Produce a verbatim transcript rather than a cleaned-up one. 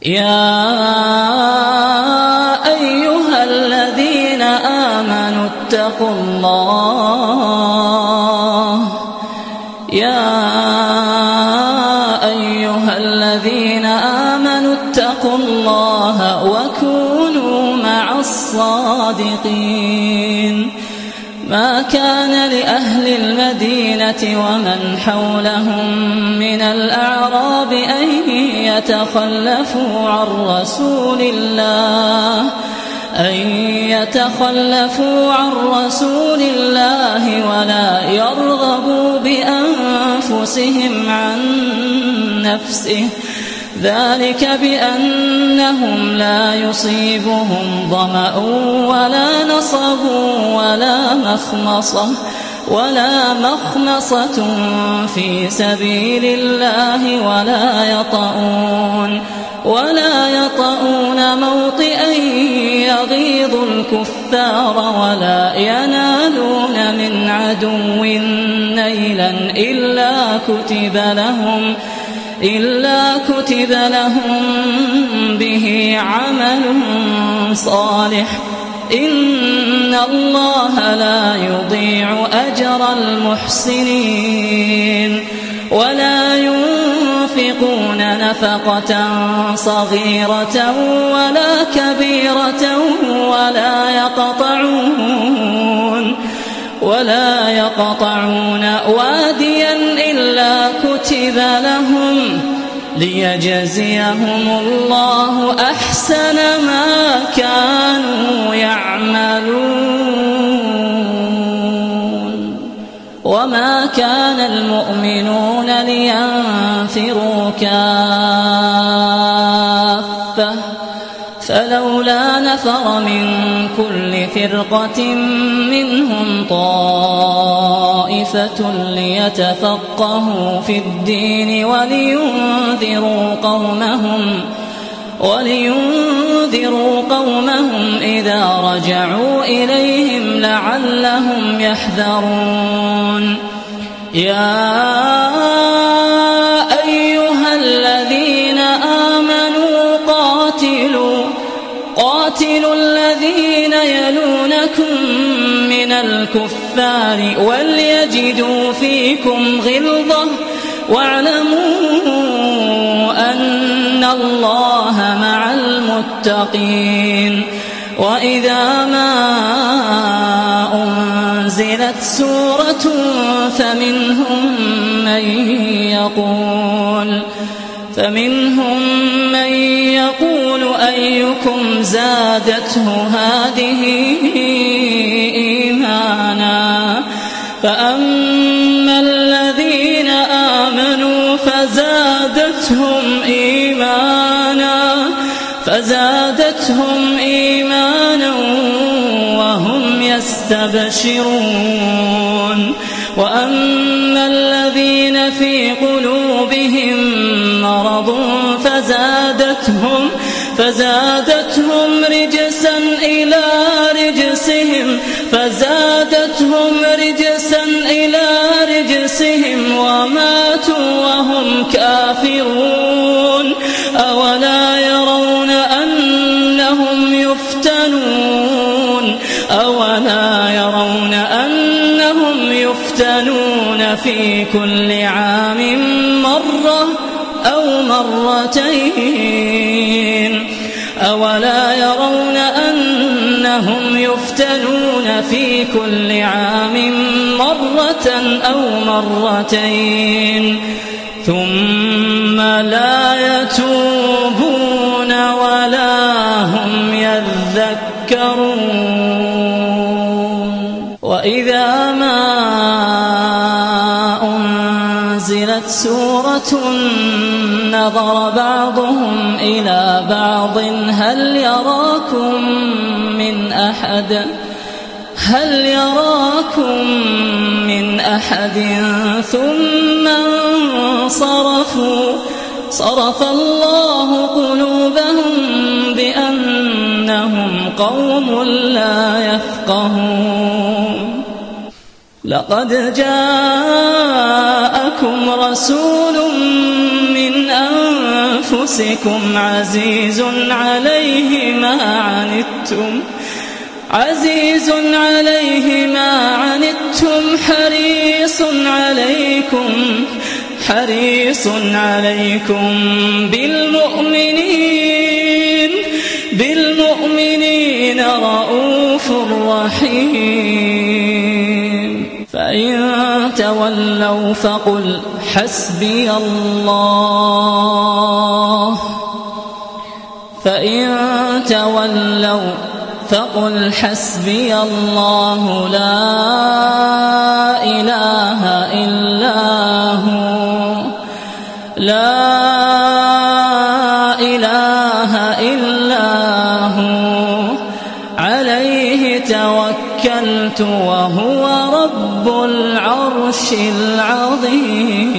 يا أيها الذين آمنوا اتقوا الله يا أيها الذين آمنوا اتقوا الله وكونوا مع الصادقين ما كان لأهل المدينة ومن حولهم من الأعراب أن يتخلفوا عن رسول الله أن يتخلفوا عن رسول الله ولا يرغبوا بأنفسهم عن نفسه ذلك بأنهم لا يصيبهم ظمأ ولا نصب ولا مخمصة ولا مخمصة في سبيل الله ولا يطؤون ولا يطؤون موطئا يغيظ الكفار ولا ينالون من عدو نيلا إلا كتب لهم إلا كتب لهم به عمل صالح إن الله لا يضيع أجر المحسنين ولا ينفقون نفقة صغيرة ولا كبيرة ولا يقطعون ولا يقطعون واديا إلا كتب لهم ليجزيهم الله أحسن ما كانوا يعملون وما كان المؤمنون لينفروا كافة فلولا نفر من كل فرقة منهم طائفة ليتفقهوا في الدين ولينذروا قومهم ولينذروا قومهم إذا رجعوا إليهم لعلهم يحذرون يا أيها الذين آمنوا قاتلوا قاتلوا الذين يلونكم من الكفار وليجدوا فيكم غلظة واعلموا أن الله مع المتقين وإذا ما أنزلت سورة فمنهم من يقول فمنهم من يقول أيكم زادته هذه إيمانا فأما الذين آمنوا فزادتهم إيمانا فزادتهم إيمانا وهم يستبشرون وأما الذين في قلوبهم مرض فزادتهم فزادتهم رجسا إلى رجسهم فزادتهم رجسا إلى رجسهم وماتوا وهم كافرون أولا يرون أنهم يفتنون أولا يرون أنهم يفتنون في كل عام مرة أو مرتين أولا يرون أنهم يفتنون في كل عام مرة أو مرتين ثم لا يتوبون ولا هم يذكرون وإذا ما أنزلت سورة نظر بعضهم إلى بعض هل يراكم من أحد هل يراكم من أحد ثم انصرفوا صرف الله قلوبهم بأنهم قوم لا يفقهون لقد جاءكم رسول من أنفسكم عزيز عليه ما عنتم عزيز عليه ما عنتم حريص عليكم حريص عليكم بالمؤمنين بالمؤمنين رؤوف رحيم فإن تولوا فقل حسبي الله فإن تولوا فقل حسبي الله لا إله إلا هو لا إله إلا هو عليه توكلت وهو رب العرش العظيم.